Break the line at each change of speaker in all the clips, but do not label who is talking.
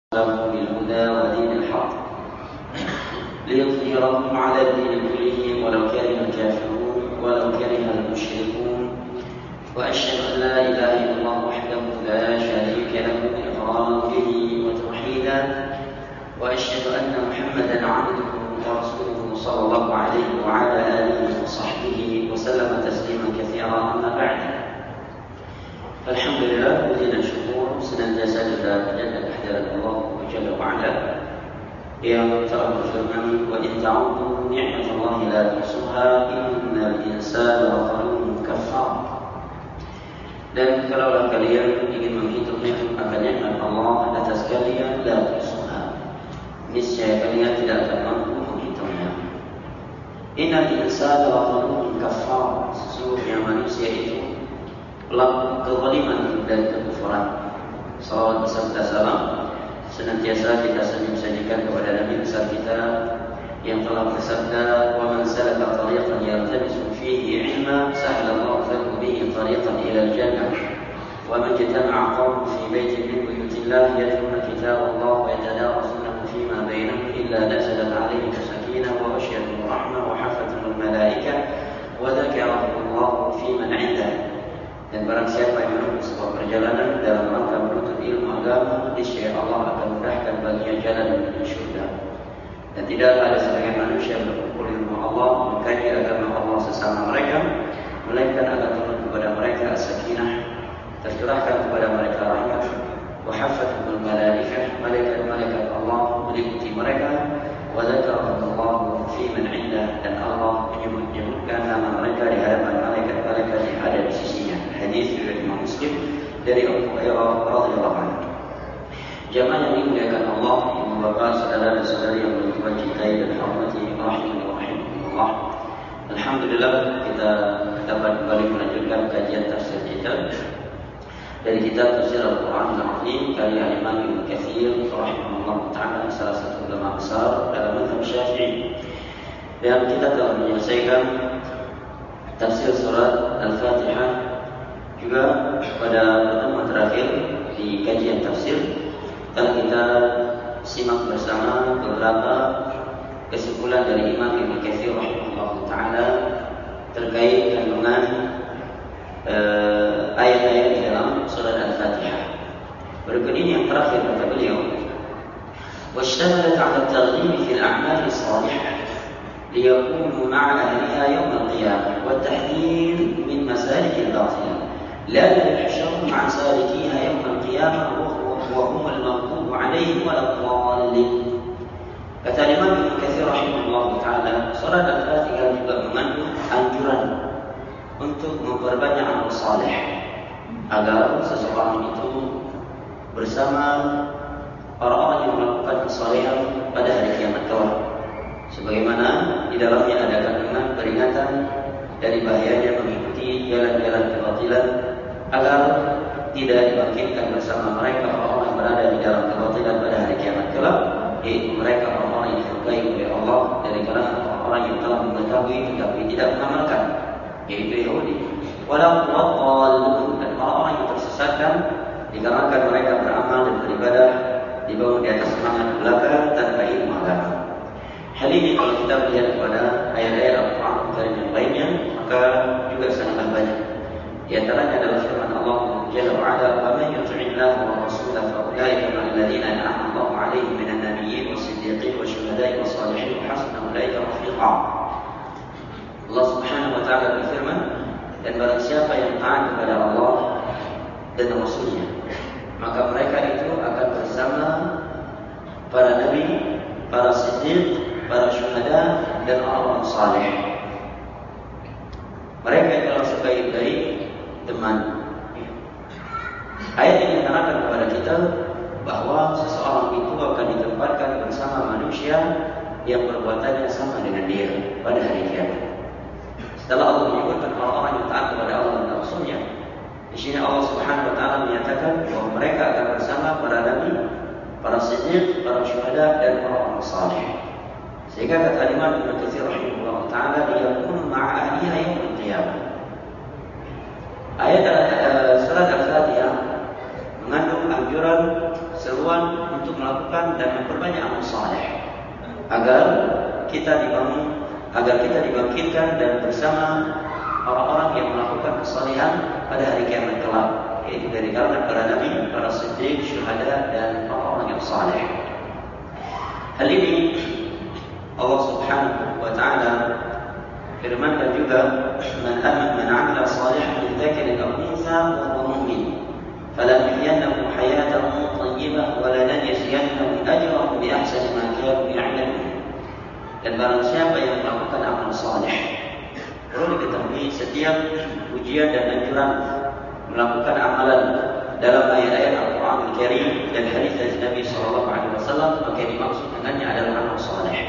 له بالهدى ودين الحق ليظهره على الدين كله ولو كره الكافرون ولو كره المشركون وأشهد أن لا إله إلا الله وحده لا شريك له إقرارا به وتوحيدا وأشهد أن محمدا عبده ورسوله صلى الله عليه وعلى آله وصحبه وسلم تسليما كثيرا أما بعد. Alhamdulillah, puji dan syukur senantiasa kita panjatkan kehadirat Allah Jalla wa Ala yang telah berfirman, wa in ta'uddu ni'matallahi la tuhsuha innal insana lazalumun kafar. Dan kalaulah kalian ingin menghitung nikmat Allah atas kalian, la tuhsuha, niscaya kalian tidak akan mampu menghitungnya. Innal insana lazalumun kafar, sesungguhnya manusia itu pelaku kezaliman dan kekufuran. Salawat beserta salam senantiasa kita sajikan kepada Nabi besar kita yang telah bersabda, wa man salaka tariqan yaltamisu fihi ilma sahhala Allahu lahu bihi tariqan ila al-jannah wa man jatama'a qawmun fi baitin min buyutillah yatluna kitab Allah wa yatadarasunahu fima bainahum illa nazalat alaihim sakinah wa ghashiyatuhum rahmah wa hafathumul malaikah wa dzakarahum Allah fi man 'indah. Dan barang siapa yang menempuh sebuah perjalanan dalam rangka menuntut ilmu agama, niscaya Allah akan mudahkan baginya jalan menuju surga. Dan tidak ada sebagian manusia yang berkumpul ilmu Allah, mengkaji agama Allah sesama mereka, melainkan akan turun kepada mereka as-sakinah, tercurahkan kepada mereka rahmat, wa hafathumul malaikah, malaikat-malaikat Allah meliputi mereka, wa dzakarahumullahu fi man 'indah, dan Allah menyebutkan nama mereka di hadapan malaikat-malaikat yang ada di sisinya. Hadis riwayat Imam Muslim dari Abu Hurairah radhiyallahu anhu. Jamaah yang dimuliakan Allah, ibu bapak, saudara dan saudari yang Tuhan cintai dan hormati, rahimahullah. Alhamdulillah, kita dapat kembali melanjutkan kajian tafsir kita dari kitab Tafsir Al-Quran Al-Azim karya Imam Ibnu Katsir rahimahullah taala, salah satu ulama besar dalam mazhab Syafi'i. Dan kita telah menyelesaikan tafsir surat Al-Fatihah. Juga pada pertemuan terakhir di kajian tafsir telah kita simak bersama beberapa kesimpulan dari Imam Ibnu Katsir rahimahullah taala terkait kandungan ayat-ayat di dalam surat Al-Fatihah. Berikut ini yang terakhir kata beliau, washtamalat 'ala at-targhib fi al-a'mal as-salihah liyakunu ma'a ahliha yawm al-qiyamah wa at-tahdhir min masalik al-batil لا يحشر مع سالكيها يوم القيامة وهم المغضوب عليهم ولا الضالين. Kata Imam Ibnu Katsir rahimahullah taala, surat Al-Fatihah juga mengandung anjuran untuk memperbanyak amal saleh agar seseorang itu bersama orang-orang yang melakukan kesalehan pada hari kiamat kelak. Sebagaimana di dalamnya ada kandungan peringatan dari bahayanya mengikuti jalan-jalan kebatilan, agar tidak dibangkitkan bersama mereka orang-orang yang berada di dalam kebatilan pada hari kiamat kelak, yaitu mereka orang-orang yang disukai oleh Allah dari kalangan orang-orang yang telah mengetahui tetapi tidak mengamalkan, yaitu Yahudi. Walau dhalun, dan orang-orang yang tersesatkan dikarenakan mereka beramal dan beribadah dibangun di atas semangat belaka tanpa ilmu agama. Hal ini kalau kita melihat kepada ayat-ayat Al-Quran yang lainnya, maka juga sangatlah banyak. Di antaranya adalah firman Allah Jalla wa Ala, "Wa man yuti'illah wa rasulahu fa ulaika ma'al ladzina an'ama Allahu 'alaihim minan nabiyyin was-siddiqin wasyuhada'i was-shalihin wa hasuna ulaika rafiqa." Allah Subhanahu wa taala berfirman, dan barang siapa yang taat kepada Allah dan Rasul-Nya, maka mereka itu akan bersama para nabi, para siddiq, para syuhada, dan orang-orang saleh. Mereka adalah sebaik-baik teman. Ayat ini menerangkan kepada kita bahwa seseorang itu akan ditempatkan bersama manusia yang perbuatannya sama dengan dia pada hari kiamat. Setelah Allah menyebutkan orang-orang yang taat kepada Allah dan Rasul-Nya, di sini Allah Subhanahu wa taala menyatakan bahwa mereka akan bersama para nabi, para siddiq, para syuhada, dan orang-orang saleh. Sehingga kata Imam Ibnu Katsir rahimahullah taala, liyakunu ma'a ahliha yaumil qiyamah. Ayat surat Al-Fatihah mengandung anjuran seruan untuk melakukan dan memperbanyak amal saleh agar kita dibangkitkan dan bersama orang-orang yang melakukan kesalehan pada hari kiamat kelak, yaitu dari kalangan para nabi, para siddiq, syuhada dan orang-orang yang saleh. Hal ini Allah Subhanahu wa taala firmankan juga, man amila salihan min dzakarin aw untha wa huwa mu'min falanuhyiyannahu hayatan thayyibah wa lanajziyannahum ajrahum bi ahsani ma kanu ya'malun. Dan barang siapa yang melakukan amal saleh, perlu diketahui setiap ujian dan anjuran melakukan amalan dalam ayat-ayat Al-Quran Al-Karim dan hadis dari Nabi SAW, maka dimaksud dengannya adalah amal saleh.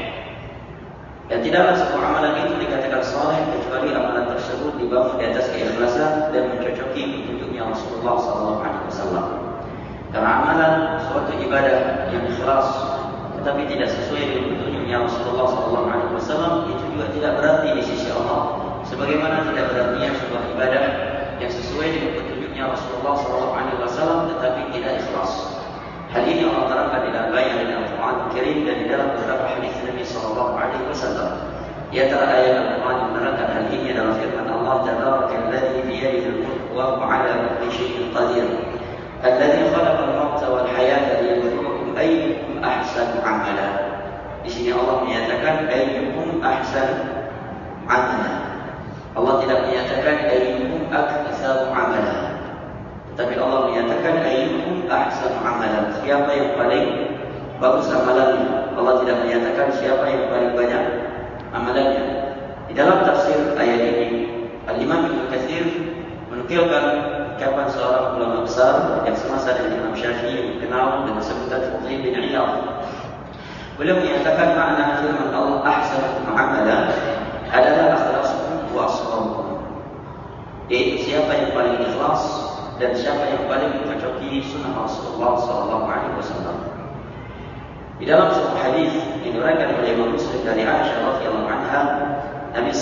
Dan tidaklah sebuah amalan itu dikatakan saleh kecuali amalan tersebut dibangun di atas keikhlasan dan mencocoki petunjuknya Rasulullah SAW. Karena amalan suatu ibadah yang ikhlas tetapi tidak sesuai dengan petunjuknya Rasulullah SAW itu juga tidak berarti di sisi Allah, sebagaimana tidak berarti sebuah ibadah yang sesuai dengan petunjuknya Rasulullah SAW tetapi tidak ikhlas. Hal ini Allah terangkan di dalam ayat Al-Quran Al-Karim dan di dalam beberapa hadis Nabi SAW. Di antara ayat Al-Quran yang menerangkan hal ini adalah firman Allah, Tabarakalladzi biyadihil mulku wa huwa 'ala kulli syai'in qadir. Alladzi khalaqal mauta wal hayata liyabluwakum ayyukum ahsanu 'amala. Di sini Allah menyatakan ayyukum ahsanu 'amala. Allah tidak menyatakan ayyukum aktsaru 'amala. Tetapi Allah menyatakan ayyukum ahsanu 'amala. Siapa yang paling bagus amalannya. Allah tidak menyatakan siapa yang paling banyak amalannya. Di dalam tafsir ayat ini, Al-Imam Ibnu Katsir menukilkan ucapan seorang ulama besar yang semasa dengan Imam Syafi'i yang dikenal dengan sebutan Fudail bin Iyadh. Beliau menyatakan makna firman Allah ahsanu 'amala adalah akhlasukum wa aswabukum. Yaitu siapa yang paling ikhlas dan siapa yang paling mencocoki sunnah Rasulullah SAW. Di dalam sebuah hadis yang diriwayatkan oleh Imam Muslim dari Aisyah radhiyallahu anha, Nabi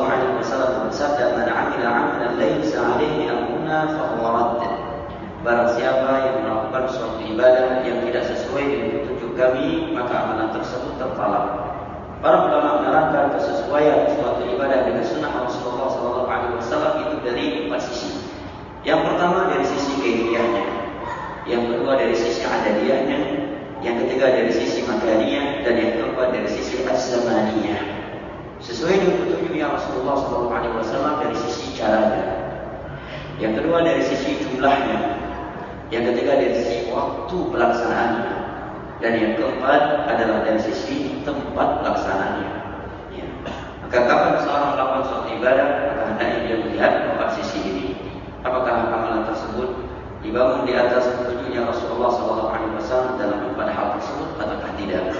SAW bersabda, "Man 'amila 'amalan laysa 'alaihi amruna fa huwa radd." Barang siapa yang melakukan suatu ibadah yang tidak sesuai dengan petunjuk kami, maka amalan tersebut tertolak. Para ulama menerangkan kesesuaian suatu ibadah dengan sunnah Rasulullah SAW itu dari 4 sisi. Yang pertama dari sisi keilmiahnya, yang kedua dari sisi adadiyahnya, yang ketiga dari sisi makaniyah, dan yang keempat dari sisi az-zamaniyah. Sesuai dengan petunjuknya Rasulullah SAW dari sisi caranya. Yang kedua dari sisi jumlahnya, yang ketiga dari sisi waktu pelaksanaannya, dan yang keempat adalah dari sisi tempat pelaksanaannya. Ya. Maka kapan seorang melakukan suatu ibadah, maka hendaknya dia melihat 4 sisi ini. Apakah amalan tersebut dibangun di atas petunjuknya Rasulullah SAW dalam 4 hal tersebut ataukah tidak?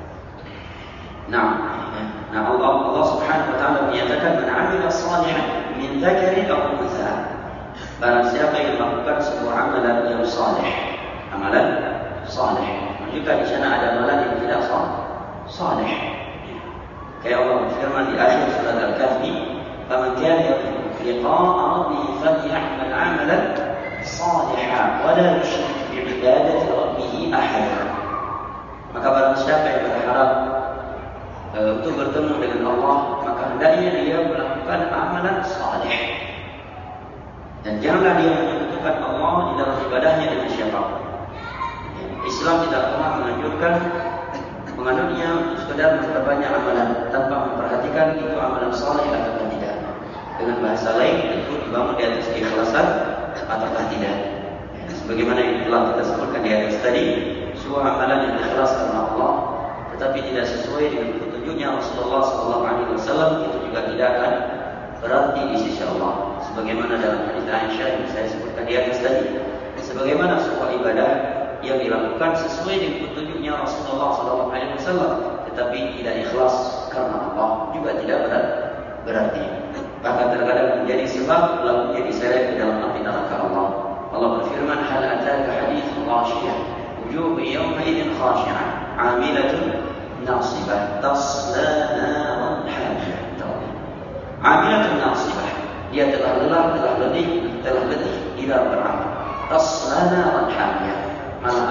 Nah, Allah Subhanahu wa taala menyatakan, "Man 'amila shalihan min dzakarin aw untha." Barang siapa yang melakukan sebuah amalan yang saleh, amalan saleh. Menunjukkan di sana ada amalan yang tidak saleh. Kayak Allah berfirman di akhir surat Al-Kahfi, "Faman kana yarju liqa'a rabbih falya'mal 'amalan shalihan wa la yushrik bi'ibadati rabbih ahada." Maka barang siapa yang berharap untuk bertemu dengan Allah, maka hendaknya dia melakukan amalan saleh. Dan janganlah dia menyekutukan Allah di dalam ibadahnya dengan siapapun. Islam tidak pernah menganjurkan menganutnya sekedar memperbanyak amalan tanpa memperhatikan itu amalan saleh atau tidak. Dengan bahasa lain, itu dibangun di atas keikhlasan ataukah tidak. Sebagaimana yang telah kita sebutkan di atas tadi, sebuah amalan yang ikhlas karena Allah tetapi tidak sesuai dengan petunjuknya Rasulullah SAW, itu juga tidak akan berarti di sisi Allah. Sebagaimana dalam hadis Aisyah yang saya sebutkan di atas tadi, sebagaimana sebuah ibadah yang dilakukan sesuai dengan petunjuknya Rasulullah SAW tetapi tidak ikhlas karena Allah juga tidak berarti. Bahkan terkadang menjadi sebab lalu diseret ke dalam api neraka Allah. Allah berfirman, "Hal ataka haditsul ghashiyah, wujuhun yawma idzin khashi'ah, 'amilatun nasibah, tasla naran hamiyah." Amilatun nasibah, dia telah lelah, telah letih di dalam beramal. Tasla naran hamiyah, malah amalan dia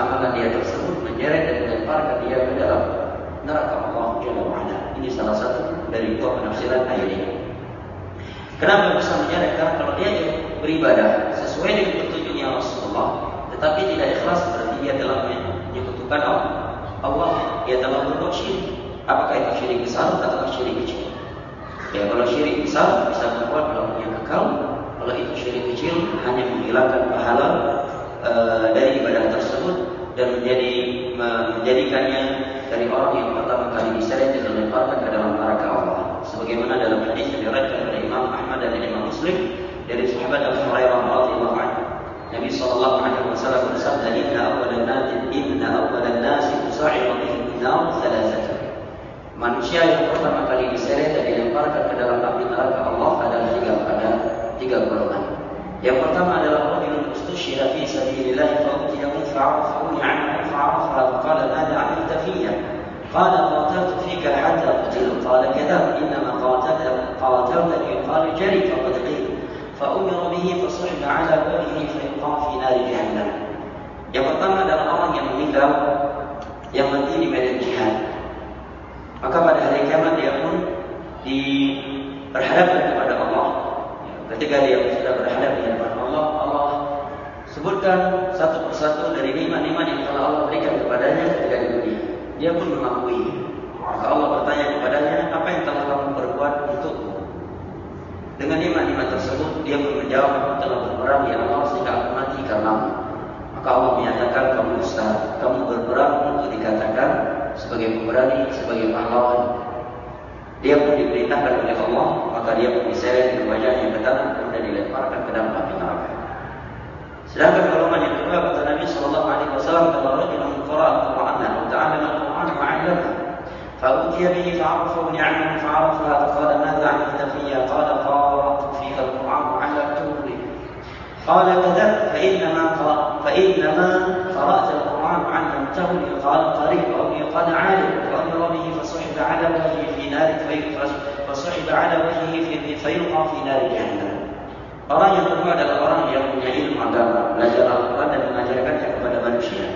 dia tersebut menyeret dan melemparkan dia ke dalam neraka Allah Jalla wa'ala. Ini salah satu dari dua penafsiran ayat ini. Kenapa bisa menyeret? Karena kalau dia beribadah sesuai dengan petunjuknya Rasulullah, tetapi tidak ikhlas, berarti dia telah menyekutukan Allah. Dia telah berbuat syirik. Apakah itu syirik besar atau syirik kecil? Ya, kalau syirik besar bisa membuat dalamnya kekal. Kalau itu syirik kecil hanya menghilangkan pahala dari ibadah tersebut dan menjadikannya dari orang yang pertama kali diseret dan dilemparkan ke dalam neraka Allah. Sebagaimana dalam hadis yang diriwayatkan oleh Imam Ahmad dan Imam Muslim dari sahabat Abu Hurairah radhiyallahu anhu, Nabi sallallahu alaihi wasallam bersabda, "Inna awwalan nasi tusa'iru bihim an-nar thalathah." Manusia yang pertama kali diseret dan dilemparkan ke dalam api neraka Allah adalah tiga golongan. Yang pertama adalah rajulun ustushhida fi sabilillah fa'utiyahu fa'arafahu ni'amahu fa'arafaha faqala madza 'amilta fiyya qala qataltu fika hatta qutiltu qala kadhab innama qataltani qala jari faqad qila fa'umira bihi fasuhba 'ala wajhihi fayulqa fi nari jahannam. Yang pertama adalah orang yang meninggal yang mati di medan jihad. Maka pada hari kiamat dia pun berhadapan kepada Allah. Ketika dia sudah berhadapan dengan Allah, Allah sebutkan satu persatu dari nikmat-nikmat yang telah Allah berikan kepadanya ketika di dunia. Dia pun mengakui. Maka Allah bertanya kepadanya, apa yang telah kamu berbuat untukku? Dengan nikmat-nikmat tersebut, dia pun menjawab, aku telah berperang ya Allah sehingga aku mati karenamu. Maka Allah menyatakan, kamu dusta, kamu berperang untuk dikatakan sebagai pemberani, sebagai pahlawan. Dia pun diperintahkan oleh Allah, maka dia pun diseret dengan wajahnya ke tanah kemudian dilemparkan ke dalam api neraka. Sedangkan golongan yang kedua kata Nabi sallallahu alaihi wasallam, kalau rajulun qara'a al-Qur'an atau ta'allama al-Qur'an wa 'allama fa'utiya bihi fa'arafahu ni'amahu fa'arafaha faqala madza 'amilta fiyya qala qara'tu fika al-Qur'an wa 'allamtuhu qala kadhab فإنما قرأت القرآن وعلمته قال قريب أو قال عالم وأمر به فصحب على وجهه في نار فيلقى في نار جهنم. Orang yang kedua adalah orang yang punya ilmu agama, belajar Al-Quran dan mengajarkannya kepada manusia,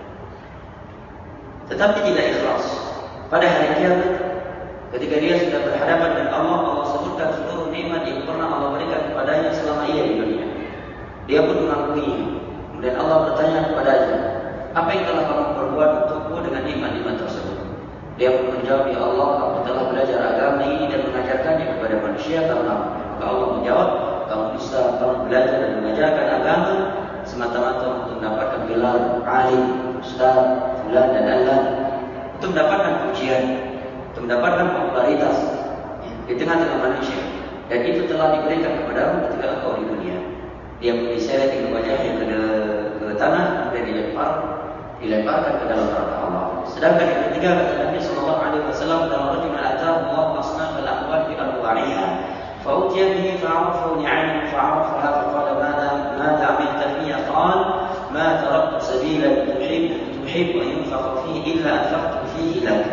tetapi tidak ikhlas. Pada hari kiamat, ketika dia sudah berhadapan dengan Allah, Allah sebutkan seluruh nikmat yang pernah Allah berikan kepadanya selama ia di dunia. Dia pun mengakuinya. Kemudian Allah bertanya kepadanya, apa yang telah kamu perbuat untukku dengan nikmat-nikmat tersebut? Dia pun menjawab, ya Allah, kamu telah belajar agama ini dan mengajarkannya kepada manusia karena. Maka Allah menjawab, kamu bisa belajar dan mengajarkan agama semata-mata untuk mendapatkan gelar alim, ustaz, fulan dan alan, untuk mendapatkan pujian, untuk mendapatkan popularitas di tengah-tengah manusia. Dan itu telah diberikan kepadamu ketika engkau di dunia. Dia pun diseret dengan wajahnya ke tanah, kemudian dilemparkan ke dalam neraka Allah. Sedangkan yang ketiga kata Nabi sallallahu alaihi wasallam, dalam rajul atahu Allah asnaf al-aqwal bi anwa'iha فأتي به فعرفه نعمه فعرفها فقال ماذا عملت فيها قال ما تركت سبيلا تحب أن ينفق فيه إلا أنفقت فيه لك.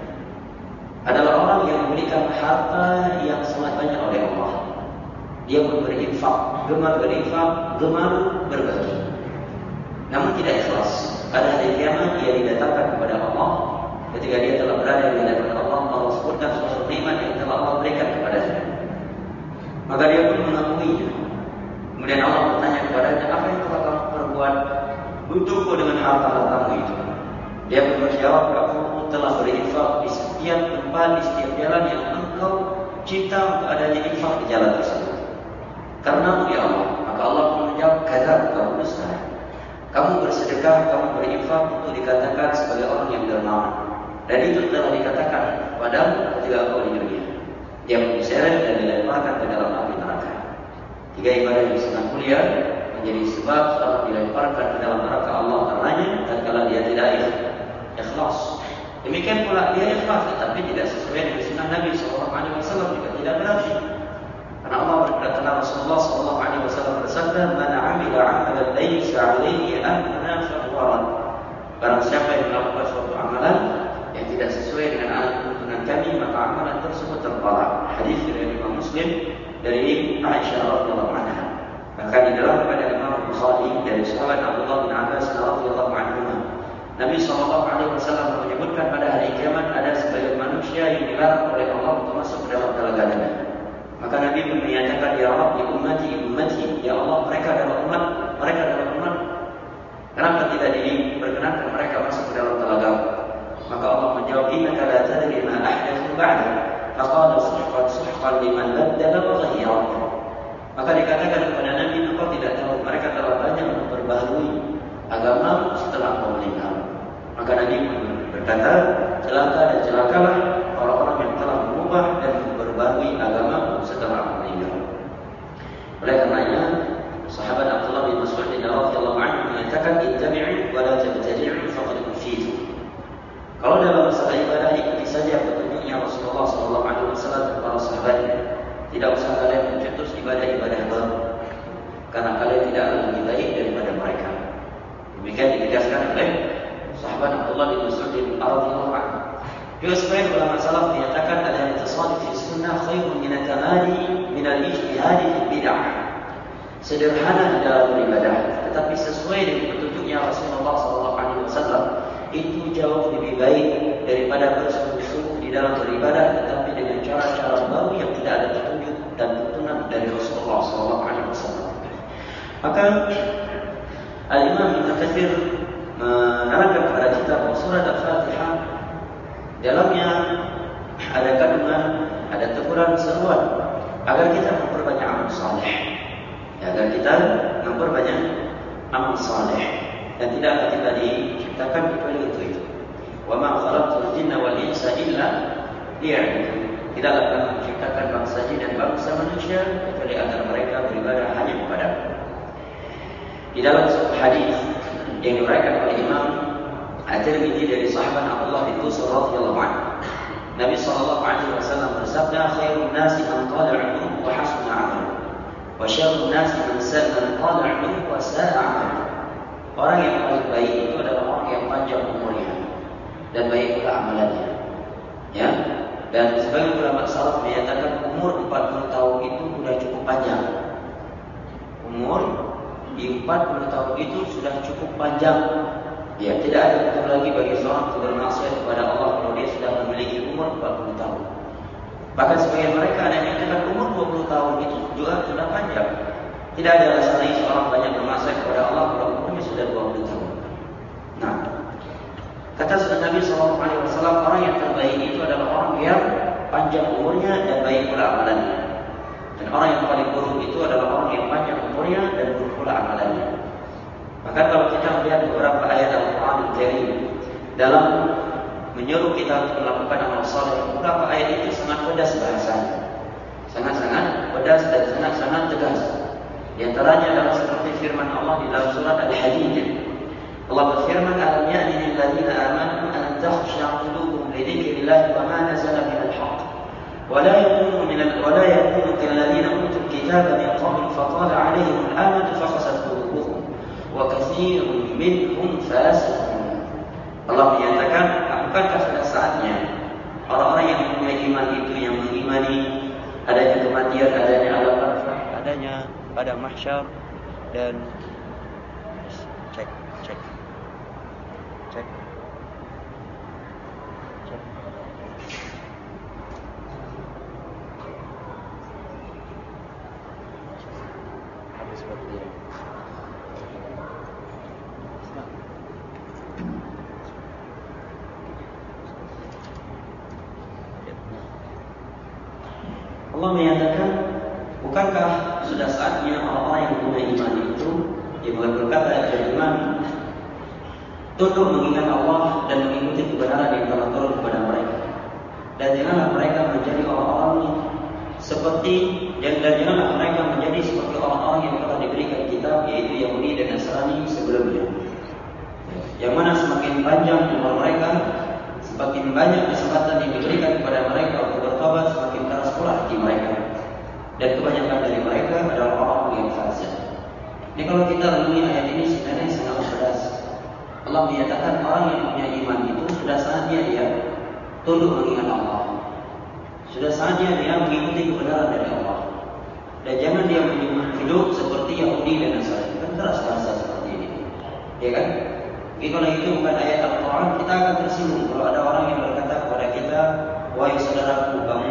Adalah orang yang memberikan harta yang sangat banyak oleh Allah. Dia pun berinfak, gemar berinfak, gemar berbagi, namun tidak ikhlas. Pada hari kiamat dia didatangkan kepada Allah. Ketika dia telah berada di hadapan Allah, Allah sebutkan suatu nikmat yang telah Allah berikan kepadanya. Maka dia pun mengakuinya. Kemudian Allah bertanya kepadanya, apa yang telah kamu perbuat untukku dengan harta-hartamu itu? Dia pun menjawab, aku telah berinfak di setiap tempat, di setiap jalan yang engkau cinta untuk adanya infak di jalan tersebut. Karenamu ya Allah. Maka Allah pun menjawab, kadzab, kamu dusta. Kamu bersedekah, kamu berinfak untuk dikatakan sebagai orang yang dermawan. Dan itu telah dikatakan padamu ketika engkau di dunia. Dia pun diseret dan dilemparkan ke dalam api neraka. Tiga ibadah yang sangat mulia menjadi sebab seorang dilemparkan ke dalam neraka Allah karenanya, tatkala dia tidak ikhlas. Demikian pula dia ikhlas tetapi tidak sesuai dengan sunnah Nabi SAW juga tidak berarti. Karena Allah berkata, Rasulullah SAW bersabda, "Man 'amila 'amalan laysa 'alaihi amruna fahuwa rad." Barang siapa yang melakukan suatu amalan yang tidak sesuai dengan tuntunan kami, maka amalan tersebut tertolak. Hadis dari Imam Muslim dari Aisyah radhiyallahu anha. Bahkan di dalam pada Imam Bukhari dari sahabat Abdullah bin Abbas radhiyallahu anhu, dilarang oleh Allah untuk masuk ke dalam telaga-Nya. Maka Nabi pun menyatakan, ya Rabbi ummati ummati, ya Allah mereka adalah umat, mereka adalah umat. Kenapa tidak diperkenankan mereka masuk ke dalam telaga? Maka Allah menjawab, innaka la tadri ma ahdathu ba'dak, faqala suhqan suhqan liman baddala wa ghayyara. Maka dikatakan kepada Nabi, engkau tidak tahu mereka telah banyak memperbaharui agama setelah engkau meninggal. Maka Nabi berkata, celaka dan celakalah orang-orang yang telah mengubah dan memperbaharui agama setelah engkau meninggal. Oleh karenanya, sahabat Abdullah bin Mas'ud radhiyallahu anhu mengatakan, ittabi'u wa la tabtadi'u faqad kufitu. Kalau dalam masalah ibadah, ikuti saja petunjuknya Rasulullah SAW dan para sahabatnya. Tidak usah kalian mencetus ibadah-ibadah baru, karena kalian tidak lebih baik daripada mereka. Demikian ditegaskan oleh sahabat Abdullah bin Mas'ud radhiyallahu anhu. Juga sebagian ulama salaf menyatakan ada intisab fi sunnah khairun min at-tamadi min al-ijtihad fi bid'ah. Sederhana di dalam beribadah, tetapi sesuai dengan petunjuknya Rasulullah SAW, itu jauh lebih baik daripada bersungguh-sungguh di dalam beribadah, tetapi dengan cara-cara baru yang tidak ada petunjuk dan tuntunan dari Rasulullah SAW. Maka Al-Imam Ibn Katsir menerangkan kepada kita bahwa surat Al-Fatihah dalamnya ada kandungan, ada teguran seruan agar kita memperbanyak amal saleh, agar kita memperbanyak amal saleh. Dan tidaklah kita diciptakan kecuali untuk itu. Wa ma khalaqtul jinna wal insa illa liya'budun. Tidaklah kami menciptakan bangsa jin dan bangsa manusia kecuali agar mereka beribadah hanya kepada-Mu. Di dalam sebuah hadis yang diriwayatkan oleh Imam At-Tirmidzi dari sahabat Abdullah bin Busr radhiyallahu anhu, Nabi sallallahu alaihi wasallam bersabda, khairun nasi man qala 'umruhu wa hasuna 'amaluhu, wa syarrun nasi man qala 'umruhu wa sa'a 'amaluhu. Orang yang paling baik itu adalah orang yang panjang umurnya dan baik pula amalannya. Ya. Dan sebagian ulama salaf menyatakan umur 40 tahun itu sudah cukup panjang. Umur di 40 tahun itu sudah cukup panjang. Ya, tidak ada betul lagi bagi seorang untuk bermaksiat kepada Allah kalau dia sudah memiliki umur 40 tahun. Bahkan sebagian mereka ada yang menyatakan umur 20 tahun itu juga sudah panjang. Tidak ada alasan lagi seorang banyak bermaksiat kepada Allah kalau umurnya sudah 20 tahun. Nah, kata Nabi SAW, orang yang terbaik itu adalah orang yang panjang umurnya dan baik pula amalannya. Dan orang yang paling buruk itu adalah orang yang panjang umurnya dan buruk pula amalannya. Maka kalau kita melihat beberapa ayat Al-Quran Al-Karim dalam menyuruh kita untuk melakukan amal saleh, beberapa ayat itu sangat pedas bahasanya, sangat-sangat pedas dan sangat-sangat tegas. Di antaranya adalah seperti firman Allah di dalam surat Al-Hadid. Allah berfirman, "Alam ya'ni lil ladzina amanu an takhsha qulubuhum li dzikrillah wa ma nazala minal haqq wa la yakunu kal ladzina utul kitaba min qabl fa tala 'alaihim al-amadu fa qasat qulubuhum wa katsirun minhum fasiqun." Allah menyatakan, apakah sudah saatnya orang-orang yang punya iman itu, yang mengimani adanya kematian, adanya alam barzakh, adanya pada mahsyar, dan cek habis berdiri. Allah menyatakan, bukankah sudah saatnya orang-orang yang punya iman itu, yang berkata beriman, tunduk mengingat Allah dan mengikuti kebenaran yang telah turun kepada mereka. Dan janganlah mereka menjadi orang-orang seperti, dan janganlah mereka menjadi seperti orang-orang yang telah diberikan kitab, yaitu Yahudi dan Nasrani sebelumnya. Yang mana semakin panjang umur mereka, semakin banyak kesempatan yang diberikan kepada mereka untuk bertobat, semakin keras pula hati mereka. Dan kebanyakan dari mereka adalah orang yang fasik. Ini kalau kita renungi ayat ini sebenarnya sangat pedas. Allah menyatakan orang yang punya iman itu sudah saatnya dia tunduk mengingat Allah. Sudah saatnya dia mengikuti kebenaran dari Allah. Dan jangan dia hidup seperti Yahudi dan Nasrani. Kan keras bahasa seperti ini. Ya kan? Jadi kalau itu bukan ayat Al-Quran, kita akan tersinggung kalau ada orang yang berkata kepada kita, wahai saudara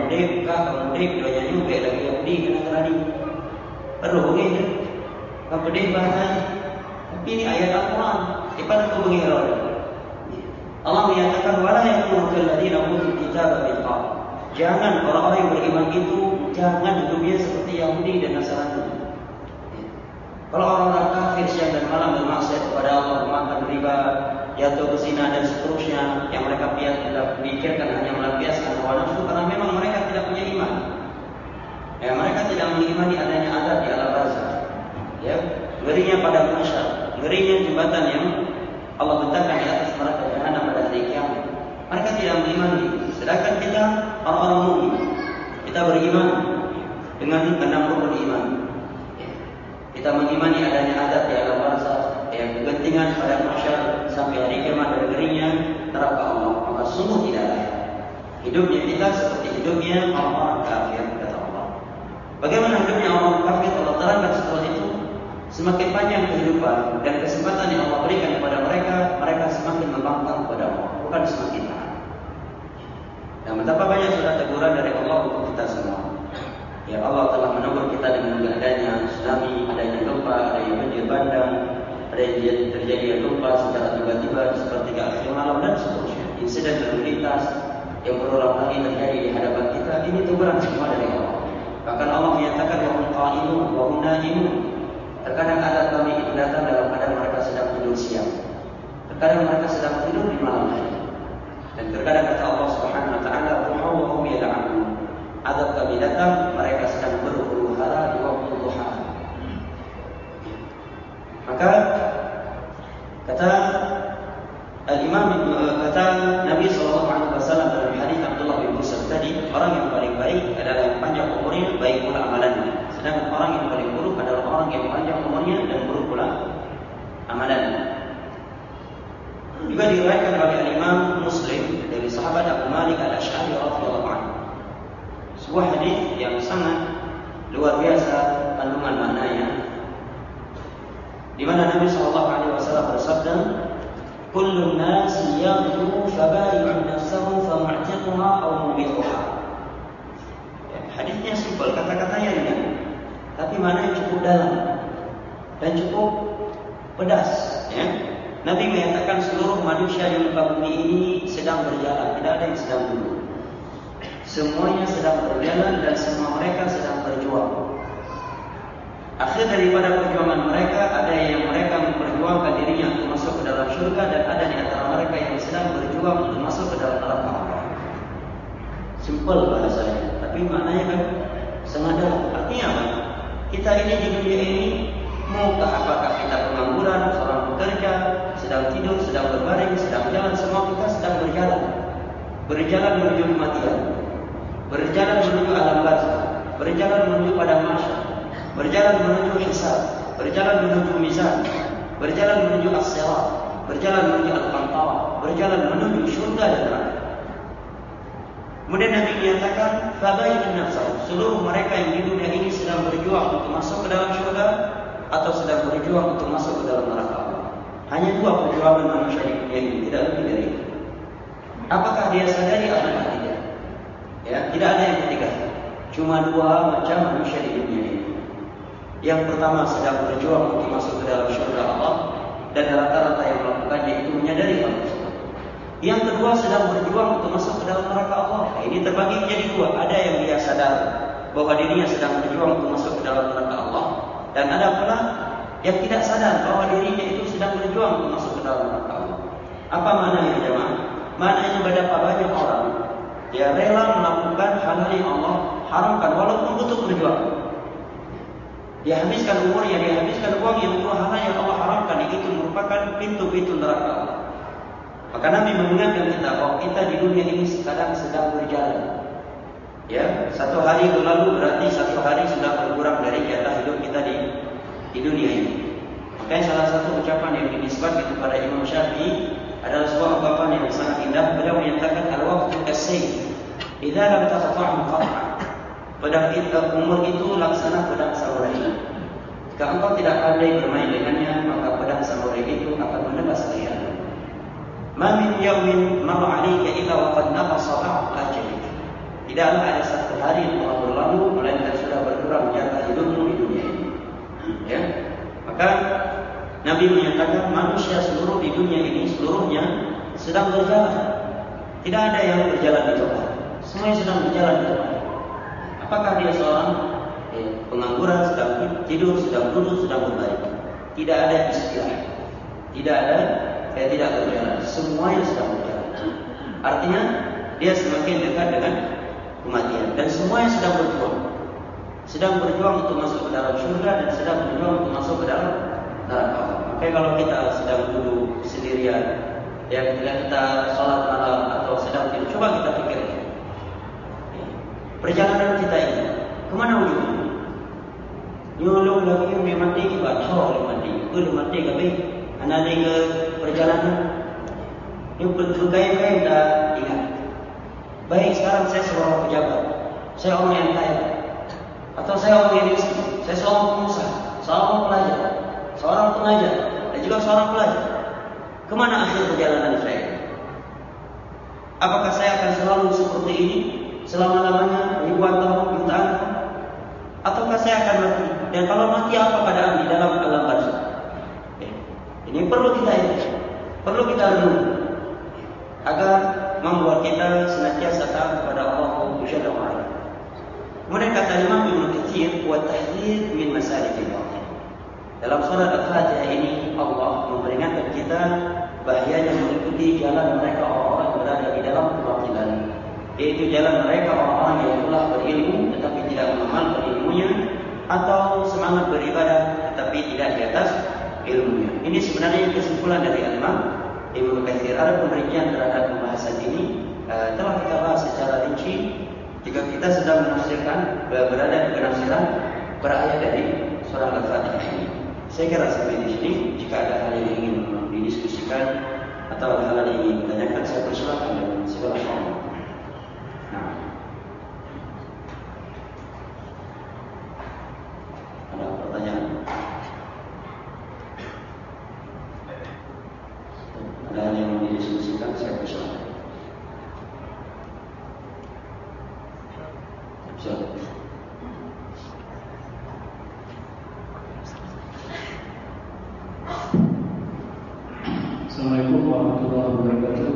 Yahudi, kemudian doanya juga lagi Yahudi kena kerani. Perlu begitu. Kemudian bahaya. Tapi ini ayat Al-Quran. Ibadah itu begitu. Allah menyatakan wala yakunu kalladzina utul kitaba min qabl. Jangan orang-orang yang beriman itu jangan hidupnya seperti Yahudi dan Nasrani. Kalau orang-orang kafir siang dan malam bermaksiat kepada Allah, makan riba, jatuh berzina dan seterusnya, yang mereka pikirkan hanya melampiaskan hawa nafsu karena memang mereka tidak punya iman. Ya, mereka tidak mengimani adanya azab di alam barzakh. Ya, ngerinya pada mahsyar, ngerinya jembatan yang Allah bentangkan di atas neraka jahanam pada hari kiamat. Mereka tidak mengimani. Sedangkan kita orang-orang mukmin, kita beriman dengan 6 rukun iman. Kita mengimani adanya azab di alam barzakh, yang kepentingan pada mahsyar sampai hari kiamat dan ngerinya neraka Allah. Maka sungguh tidak layak hidupnya kita seperti hidupnya orang-orang kafir, kata Allah. Bagaimana hidupnya orang kafir? Allah terangkan setelah itu, semakin panjang kehidupan dan kesempatan yang Allah berikan kepada mereka, mereka semakin membangkang kepada Allah, bukan semakin taat. Dan betapa banyak sudah teguran dari Allah untuk kita semua. Ya, Allah telah menegur kita dengan adanya tsunami, adanya gempa, adanya banjir bandang, adanya terjadi gempa secara tiba-tiba di sepertiga akhir malam dan seterusnya. Insiden lalu lintas yang berulang kali terjadi di hadapan kita, ini teguran semua dari Allah. Bahkan Allah menyatakan wa hum qa'imun wa hum na'imun. Terkadang azab kami itu datang dalam keadaan mereka sedang tidur siang. Terkadang mereka sedang tidur di malam hari. Dan terkadang kata Allah Subhanahu wa taala, "Wa hum yal'abun." Azab kami datang, mereka sedang berhuru-hara di waktu duha. Maka kata Nabi SAW dalam hadis Abdullah bin Busr tadi, orang yang paling baik adalah yang panjang umurnya, baik pula amalannya. Sedangkan orang yang paling buruk adalah orang yang panjang umurnya dan buruk pula amalannya. Juga diriwayatkan oleh Imam Muslim dari sahabat Abu Malik Al-Asy'ari radhiyallahu anhu. Sebuah hadis yang sangat luar biasa kandungan maknanya, di mana Nabi SAW bersabda, "Kullun nas yaghdu fabai'un nafsahu famu'tiquha aw mubiquha." Hadisnya simpel, kata-katanya ringan, tapi maknanya cukup dalam dan cukup pedas. Ya. Nabi menyatakan seluruh manusia di muka bumi ini sedang berjalan, tidak ada yang sedang duduk. Semuanya sedang berjalan dan semua mereka sedang berjuang. Akhir daripada perjuangan mereka, ada yang mereka memperjuangkan dirinya untuk masuk ke dalam syurga, dan ada di antara mereka yang sedang berjuang untuk masuk ke dalam neraka Allah. Simpel bahasanya, tapi maknanya kan sangat dalam. Artinya apa? Kita ini di dunia ini, maukah apakah kita pengangguran, seorang pekerja, sedang tidur, sedang berbaring, sedang jalan, semua kita sedang berjalan. Berjalan menuju kematian, berjalan menuju alam barzakh, berjalan menuju padang mahsyar, berjalan menuju hisab, berjalan menuju mizan, berjalan menuju as-sirat, berjalan menuju al-qantarah, berjalan menuju syurga dan neraka. Kemudian Nabi menyatakan, "Fabai'un nafsahu." Seluruh mereka yang di dunia ini sedang berjuang untuk masuk ke dalam syurga atau sedang berjuang untuk masuk ke dalam neraka Allah. Hanya 2 perjuangan manusia di dunia ini, tidak lebih dari itu. Apakah dia sadari atau tidak? Ya, tidak ada yang ketiga. Cuma 2 macam manusia di dunia ini. Yang pertama sedang berjuang untuk masuk ke dalam syurga Allah, dan rata-rata yang melakukannya itu menyadari hal tersebut. Yang kedua sedang berjuang untuk masuk ke dalam neraka Allah. Nah, ini terbagi menjadi 2. Ada yang dia sadar bahwa dirinya sedang berjuang untuk masuk ke dalam neraka Allah, dan ada pula yang tidak sadar bahwa dirinya itu sedang berjuang untuk masuk ke dalam neraka Allah. Apa maknanya jemaah? Maknanya betapa banyak orang dia rela melakukan hal-hal yang Allah haramkan walaupun butuh perjuangan. Dia habiskan umurnya, dia habiskan uangnya untuk hal-hal yang Allah haramkan. Itu merupakan pintu-pintu neraka Allah. Maka Nabi mengingatkan kita bahwa kita di dunia ini sekarang sedang berjalan. Ya, 1 hari berlalu berarti 1 hari sudah berkurang dari jatah hidup kita di dunia ini. Makanya salah satu ucapan yang dinisbatkan kepada Imam Syafi'i adalah sebuah ungkapan yang sangat indah. Beliau menyatakan al-waqtu as-sayf idza lam taqta'hu qat'an. Pedang itu, umur itu laksana pedang samurai. Jika engkau tidak pandai bermain dengannya, maka pedang samurai itu akan menebas lehermu. Ma min yawmin marra 'alaika illa wa qad naqasa ba'd ajalik. Tidaklah ada satu Nabi menyatakan manusia seluruh di dunia ini seluruhnya sedang berjalan. Tidak ada yang berjalan di tempat. Semuanya sedang berjalan di tempat. Apakah dia seorang pengangguran, sedang tidur, sedang duduk, sedang berbaring? Tidak ada istilah. Tidak ada tidak berjalan. Semuanya sedang berjalan. Artinya dia semakin dekat dengan kematian dan semuanya sedang berjuang. Sedang berjuang untuk masuk ke dalam surga dan sedang berjuang untuk masuk ke dalam neraka. Makanya kalau kita sedang duduk sendirian, yang ketika kita sholat malam atau sedang tidur, coba kita pikirkan perjalanan kita ini kemana ujungnya? Nyolong lagi yang mati kita, cowok mati, udah mati kami, anak ke perjalanan, yang bergaya-gaya dah ingat. Baik sekarang saya seorang pejabat, saya orang yang kaya, atau saya orang yang miskin, saya seorang pengusaha, seorang pelajar, seorang pengajar, dan juga seorang pelajar. Kemana akhir perjalanan saya? Apakah saya akan selalu seperti ini selama-lamanya, ribuan tahun, jutaan tahun? Ataukah saya akan mati? Dan kalau mati apa keadaan di dalam alam barzakh? Ini perlu kita ingat, perlu kita renung agar membuat kita senantiasa taat kepada Allah Jalla wa Ala. Kemudian kata Imam Ibnu Katsir, wa tahdhir min masalikil batil. Dalam surat Al-Fatihah ini Allah memperingatkan kita bahayanya mengikuti jalan mereka orang-orang yang berada di dalam kebatilan, yaitu jalan mereka orang-orang yang telah berilmu tetapi tidak mengamalkan ilmunya, atau semangat beribadah tetapi tidak di atas ilmunya. Ini sebenarnya kesimpulan dari Imam Ibnu Katsir. Ada penrincian terhadap pembahasan ini telah kita bahas secara rinci jika kita sedang menafsirkan berada di penafsiran berayat dari surah Al-Fatihah ini. Saya kira sampai di sini. Jika ada hal yang ingin didiskusikan atau hal yang ingin ditanyakan, saya persilakan dan silakan. Nah, ada pertanyaan? Ada hal yang ingin didiskusikan, saya persilakan. Silakan.
Assalamualaikum warahmatullahi wabarakatuh.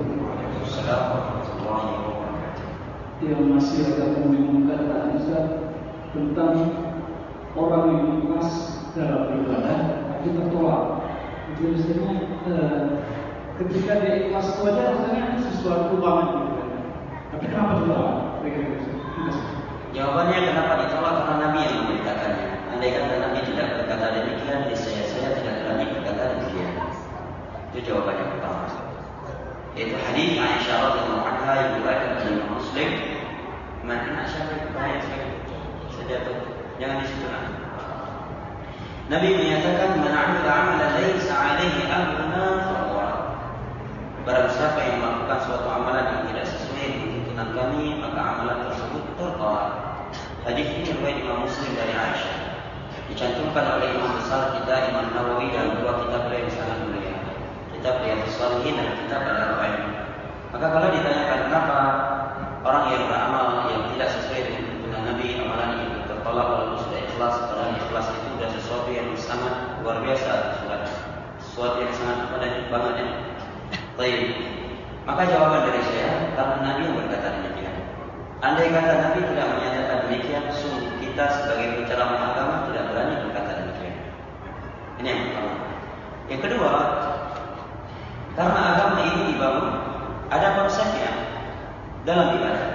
Yang masih agak membingungkan tadi Ustaz tentang orang yang ikhlas dalam beribadah tapi tertolak. Itu istilahnya ketika dia ikhlas itu aja rasanya sesuatu banget gitu. Tapi kenapa ditolak?
Jawabannya kenapa ditolak? Karena Nabi yang memberitakannya. Andai kata Nabi tidak berkata demikian, saya tidak berani berkata demikian. Itu jawaban yang pertama. Yaitu hadis Aisyah radhiyallahu anha yang diriwayatkan oleh Imam Muslim. Mana Aisyah bahaya saya jatuh. Jangan di situ nanti. Nabi menyatakan man 'amila 'amalan laisa 'alaihi amruna fahuwa. Barang siapa yang melakukan suatu amalan yang tidak sesuai dengan tuntunan kami, maka amalan tersebut tertolak. Hadis ini riwayat Imam Muslim dari Aisyah. Dicantumkan oleh Imam besar kita Imam Nawawi dalam dua kitab beliau yang sangat mulia. Kitab Riyadhus Shalihin dan kitab Al-Arba'in. Maka kalau ditanyakan kenapa orang yang beramal yang tidak sesuai dengan tuntunan Nabi, amalan itu tertolak walaupun sudah ikhlas, padahal ikhlas itu sudah sesuatu yang sangat luar biasa, sudah sesuatu yang sangat banget ya. Baik. Maka jawaban dari saya, karena Nabi yang berkata demikian. Andai kata Nabi tidak menyatakan demikian, sungguh kita sebagai penceramah agama tidak berani berkata demikian. Ini yang pertama. Yang kedua, karena agama ini dibangun ada konsepnya dalam ibadah.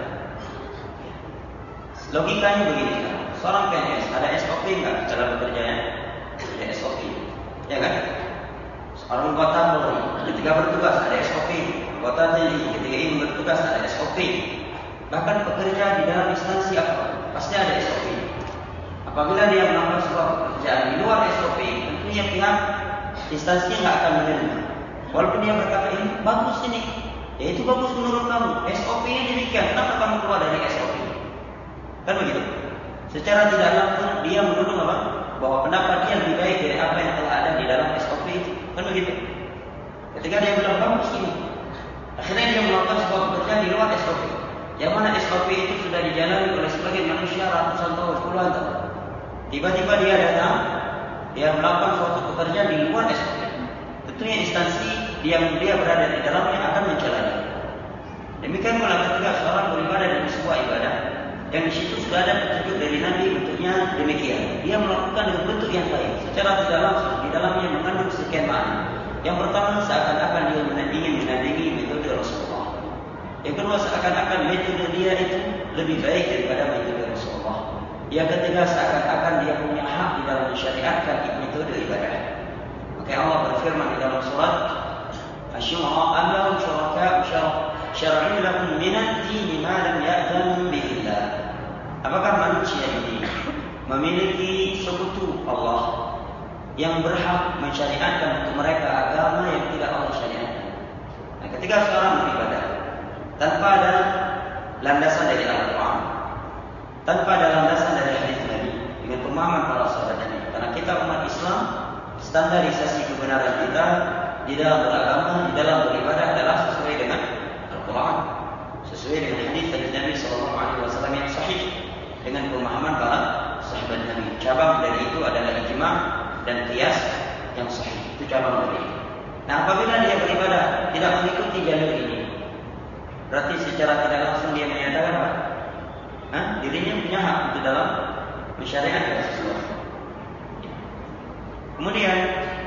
Logikanya begini kan, seorang PNS ada SOP enggak dalam bekerjanya? Ada SOP, ya kan? Seorang anggota Polri ketika bertugas ada SOP, anggota TNI ketika ingin bertugas ada SOP. Bahkan pekerja di dalam instansi apa pasti ada SOP. Apabila dia melakukan sebuah pekerjaan di luar SOP, tentunya pihak instansinya nggak akan menerima. Walaupun dia berkata ini bagus ini, ya itu bagus menurut kamu. SOP-nya demikian, kenapa kamu keluar dari SOP? Kan begitu. Secara tidak langsung dia menuduh apa? Bahwa pendapat dia lebih baik dari apa yang telah ada di dalam SOP itu. Kan begitu. Ketika dia bilang bagus ini, akhirnya dia melakukan sebuah pekerjaan di luar SOP. Yang mana SOP itu sudah dijalani oleh sebagian manusia ratusan tahun, puluhan tahun. Tiba-tiba dia datang, dia melakukan suatu pekerjaan di luar SOP. tentunya instansi yang dia berada di dalamnya akan mencelanya. Demikian pula ketika seorang beribadah dengan sebuah ibadah yang di situ sudah ada petunjuk dari Nabi bentuknya demikian, dia melakukan dengan bentuk yang lain secara tidak langsung di dalamnya mengandung sekian makna. Yang pertama, seakan-akan dia ingin menandingi metode Rasulullah. Yang kedua, seakan-akan metode dia itu lebih baik daripada metode Rasulullah. Yang ketiga, seakan-akan dia punya hak di dalam mensyariatkan metode ibadah. Maka Allah berfirman di dalam surat Asy-Syu'ara, "Am lahum syuraka'u syar'u lahum min ad-din ma lam ya'zam bihi Allah." Apakah manusia ini memiliki sekutu Allah yang berhak mensyariatkan untuk mereka agama yang tidak Allah syariatkan? Nah, ketika seorang beribadah tanpa ada landasan dari Al-Quran, tanpa ada landasan dari hadis Nabi, dengan pemahaman para sahabat Nabi, karena kita umat Islam, standarisasi kebenaran kita di dalam beragama, di dalam beribadah adalah sesuai dengan Al-Quran, sesuai dengan hadis dari Nabi SAW yang sahih, dengan pemahaman para sahabat Nabi. Cabang dari itu adalah ijma' dan qiyas yang sahih. Itu cabang dari itu. Nah, apabila dia beribadah tidak mengikuti jalur ini, berarti secara tidak langsung dia menyatakan apa? Dirinya punya hak untuk dalam mensyariatkan sesuatu. Kemudian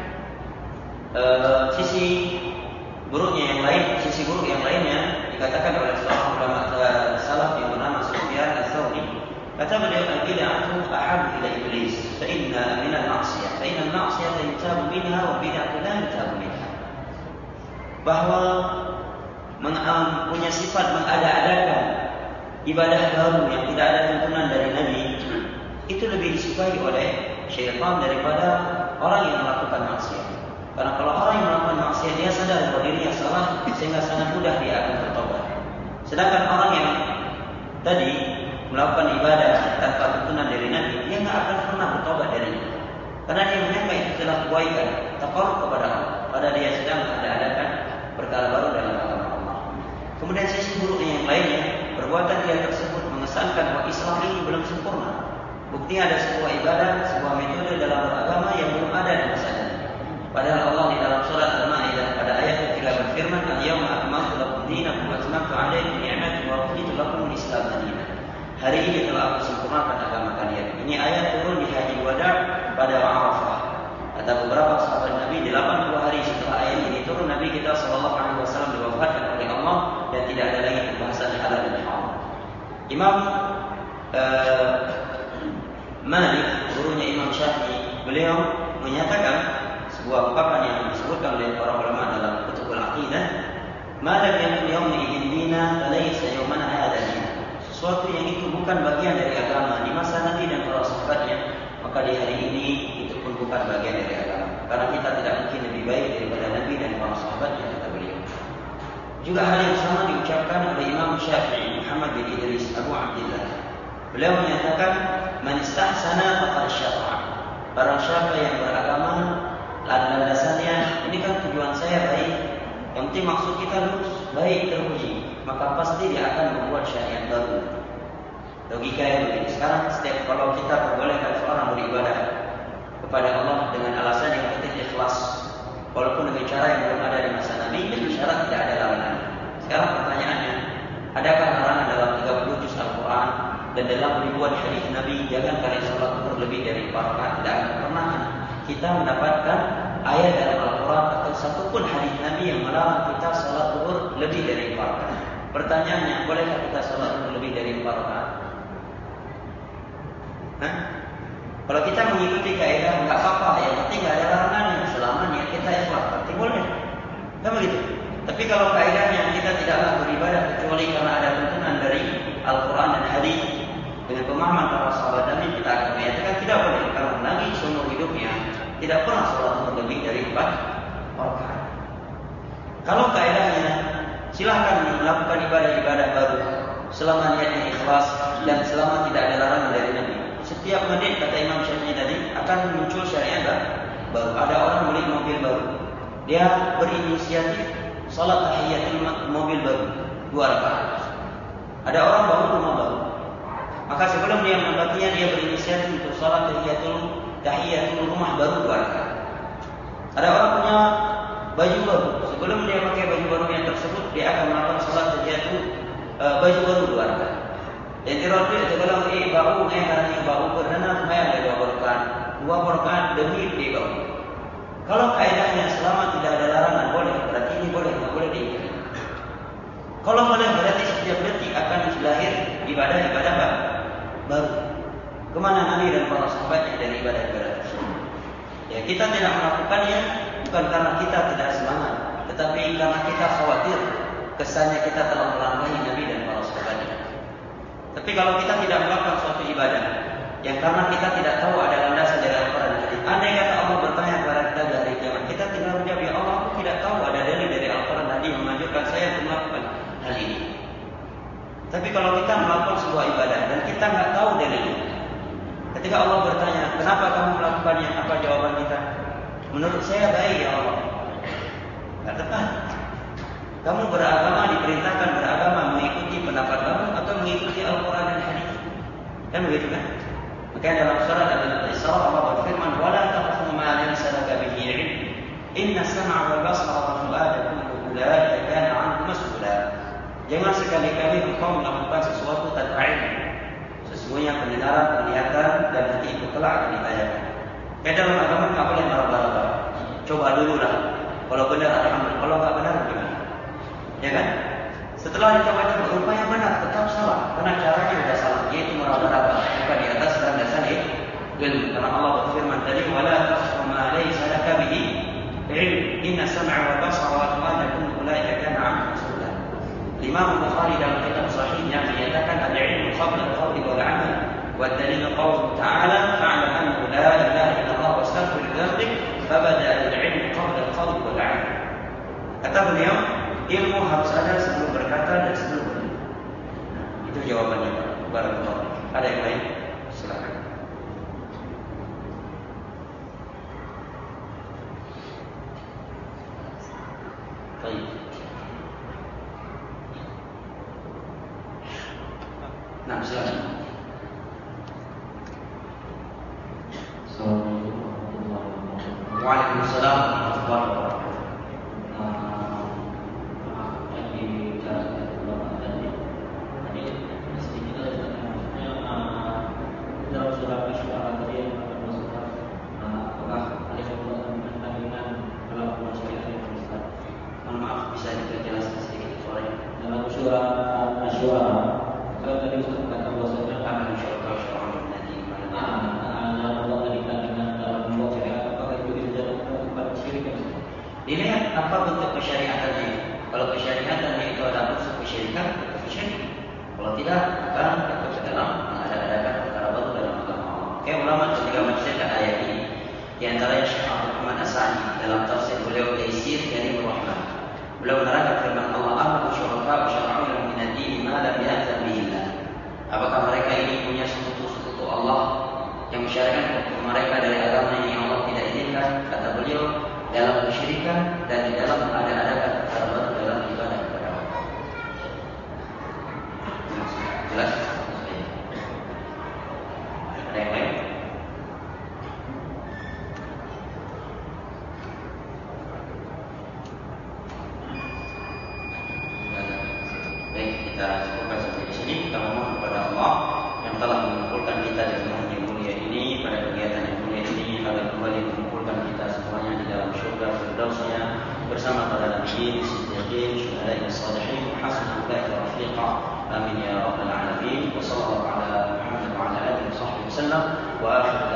sisi buruk yang lainnya dikatakan oleh seorang ulama salaf yang bernama Sufyan Ats-Tsauri. Kata beliau, "Al-bid'atu ahabbu ila iblis, fa inna min al-ma'siyah, fa inna al-ma'siyata yutabu minha wa bid'atu la yutabu minha." Bahwa punya sifat mengada-adakan ibadah baru yang tidak ada tuntunan dari Nabi itu lebih disukai oleh syaitan daripada orang yang melakukan maksiat. Karena kalau orang yang melakukan maksiat dia sadar bahwa dirinya salah, sehingga sangat mudah dia akan bertobat. Sedangkan orang yang tadi melakukan ibadah tanpa tuntunan dari Nabi, dia tidak akan pernah bertobat darinya. Karena dia menyangka itu adalah kebaikan, taqarrub kepada Allah, padahal dia sedang mengada-adakan perkara baru dalam agama Allah. Kemudian sisi buruknya yang lainnya, perbuatan dia tersebut mengesankan bahwa Islam ini belum sempurna. Buktinya ada sebuah ibadah, sebuah metode dalam beragama yang belum ada di masa Nabi. Padahal Allah di dalam surat Al-Maidah pada ayat ketiga berfirman, "Al-yawma akmaltu lakum dinakum wa atmamtu 'alaykum ni'mati wa raditu lakum al-Islam dinan." Hari ini telah aku sempurnakan agama kalian. Ini ayat turun di Hajjil Wada' pada Arafah. Kata beberapa sahabat Nabi, 80 hari setelah ayat ini turun, Nabi kita SAW diwafatkan oleh Allah dan tidak ada lagi pembahasan halal dan haram. Imam Malik, gurunya Imam Syafi'i, beliau menyatakan sebuah ungkapan yang disebutkan oleh para ulama dalam Kutubul Aqidah, "Ma lam yakun yawma idzin dina, falaysa yawman hadha dina." Sesuatu yang itu bukan bagian dari agama di masa Nabi dan para sahabatnya, maka di hari ini itu pun bukan bagian dari agama. Karena kita tidak mungkin lebih baik daripada Nabi dan para sahabatnya, kata beliau. Juga hal yang sama diucapkan oleh Imam Syafi'i Muhammad bin Idris Abu Abdillah. Beliau menyatakan, "Man istahsana faqad syara'a." Barang siapa yang beragama, landasannya ini kan tujuan saya baik, yang penting maksud kita lurus, baik, terpuji, maka pasti dia akan membuat syariat baru. Logika yang begini. Sekarang setiap kalau kita perbolehkan seorang beribadah kepada Allah dengan alasan yang penting ikhlas, walaupun dengan cara yang belum ada di masa Nabi, dengan syarat tidak ada larangan. Sekarang pertanyaannya, adakah larangan dalam 30 juz Al-Quran dan dalam ribuan hadis Nabi, jangan kalian sholat zuhur lebih dari 4 rakaat? Tidak akan pernah kita mendapatkan ayat dalam Al-Quran atau satupun hadis Nabi yang melarang kita sholat zuhur lebih dari 4 rakaat. Pertanyaannya, bolehkah kita sholat zuhur lebih dari 4 rakaat? Kalau kita mengikuti kaidah nggak apa-apa, yang penting nggak ada larangannya, selama niat kita ikhlas, berarti boleh. Kan begitu? Tapi kalau kaidahnya kita tidaklah beribadah kecuali karena ada tuntunan dari Al-Quran dan hadis dengan pemahaman para sahabat Nabi, kita akan menyatakan tidak boleh, karena Nabi seumur hidupnya tidak pernah sholat lebih dari 4 rakaat. Kalau kaidahnya silakan melakukan ibadah-ibadah baru selama niatnya ikhlas dan selama tidak ada larangan dari Nabi. Setiap menit, kata Imam Syafi'i tadi, akan muncul syariat baru. Ada orang beli mobil baru, dia berinisiatif salat tahiyatul mobil baru 2 rakaat. Ada orang bangun rumah baru, maka sebelum dia membatinya, dia berinisiatif untuk salat tahiyatul rumah baru 2 rakaat. Ada orang punya baju baru. Sebelum dia pakai baju barunya tersebut, dia akan melakukan salat tahiyatul baju baru 2 rakaat. Yang terakhir itu kalau bau hari bau perdana sembahyang ada 2 rakaat. 2 rakaat demi dia bau. Kalau kaidahnya selama tidak ada larangan boleh, berarti ini boleh, nggak boleh diingkari. Kalau boleh berarti setiap detik akan lahir ibadah-ibadah baru. Kemana Nabi dan para sahabatnya dari ibadah-ibadah tersebut? Ya, kita tidak melakukannya bukan karena kita tidak semangat, tetapi karena kita khawatir kesannya kita telah melangkahi Nabi dan para sahabatnya. Tapi kalau kita tidak melakukan suatu ibadah yang karena kita tidak tahu ada landasan dari Al-Quran dan Hadis, andai kata Allah bertanya kepada kita dari kiamat, kita tinggal menjawab, ya Allah, aku tidak tahu ada dalil dari Al-Quran dan Hadis menganjurkan saya untuk melakukan hal ini. Tapi kalau kita melakukan sebuah ibadah dan kita nggak tahu dalilnya, ketika Allah bertanya, kenapa kamu melakukannya? Apa jawaban kita? Menurut saya baik, ya Allah. Nggak tepat. Kamu beragama, diperintahkan beragama mengikuti pendapat kamu atau mengikuti Al-Quran dan Hadis? Kan begitu kan? Maka dalam surah Al-Isra Allah berfirman, "Wala taqfu ma laysa laka bihi 'ilm. Inna as-sam'a wal basara wal fu'ada kullu ulaika kana 'anhu mas'ula." Jangan sekali-kali engkau melakukan sesuatu tanpa ilmu. Sesungguhnya pendengaran, penglihatan dan hati itu kelak akan ditanyakan. Dalam agama tak boleh meraba-raba. Coba dulu lah. Kalau benar alhamdulillah, kalau enggak benar gimana? Ya kan? Setelah dicoba-coba rupanya benar, tetap salah. Karena caranya sudah salah, yaitu meraba-raba, bukan di atas landasan ilmu. Karena Allah berfirman tadi, "Wala taqfu ma laysa laka bihi 'ilm. Inna as-sam'a wal basara wal fu'ada kullu ulaika kana 'anhu mas'ula." Imam Bukhari dalam kitab sahihnya menyatakan al-'ilmu qabla al-qawli wal 'amal. Wa dalil qawluhu ta'ala, "Fa'lam annahu la ilaha illallah wastaghfir li dhanbik, fabada al-'ilmu qabla al-qawli wal 'amal." Kata beliau, ilmu harus ada sebelum berkata dan sebelum beriman. Itu jawabannya. Barakallahu. Ada yang lain? Silakan. Baik. Nah, silakan.
Assalamualaikum warahmatullahi wabarakatuh.
Waalaikumsalam warahmatullahi wabarakatuh. Dilihat apa bentuk kesyariatannya. Kalau kesyariatannya itu ada unsur kesyirikan, itu kesyirikan. Kalau tidak, akan masuk ke dalam mengadakan perkara baru dalam agama Allah. Kayak ulama ketika menceritakan ayat ini, di antaranya Syekh Abdul Rahman As-Sa'di dalam tafsir beliau Taisir Karimur Rahman. Beliau menerangkan firman Allah, "Amma syuraka wa syara'u lahum min ad-din ma lam ya'zan bihi Allah." Apakah mereka ini punya sekutu-sekutu Allah yang mensyariatkan hukum mereka dari agama yang Allah tidak izinkan? Kata beliau, dalam kesyirikan dan di dalam ada-adakan perkara baru dalam ibadah kepada Allah. Jelas? Ada yang lain? Baik, kita cukupkan sampai di sini. Kita mohon kepada Allah yang telah mengumpulkan kita di rumah yang mulia ini pada kegiatan yang mulia ini agar kembali mengumpulkan kita semuanya di dalam surga firdausnya bersama para nabiyin, siddiqin, syuhada'i, shalihin, hasuna ulaika rafiqa. Amin ya rabbal alamin. Wa sallallahu ala Muhammad wa ala alihi wa sahbihi wasallam. Wa akhiru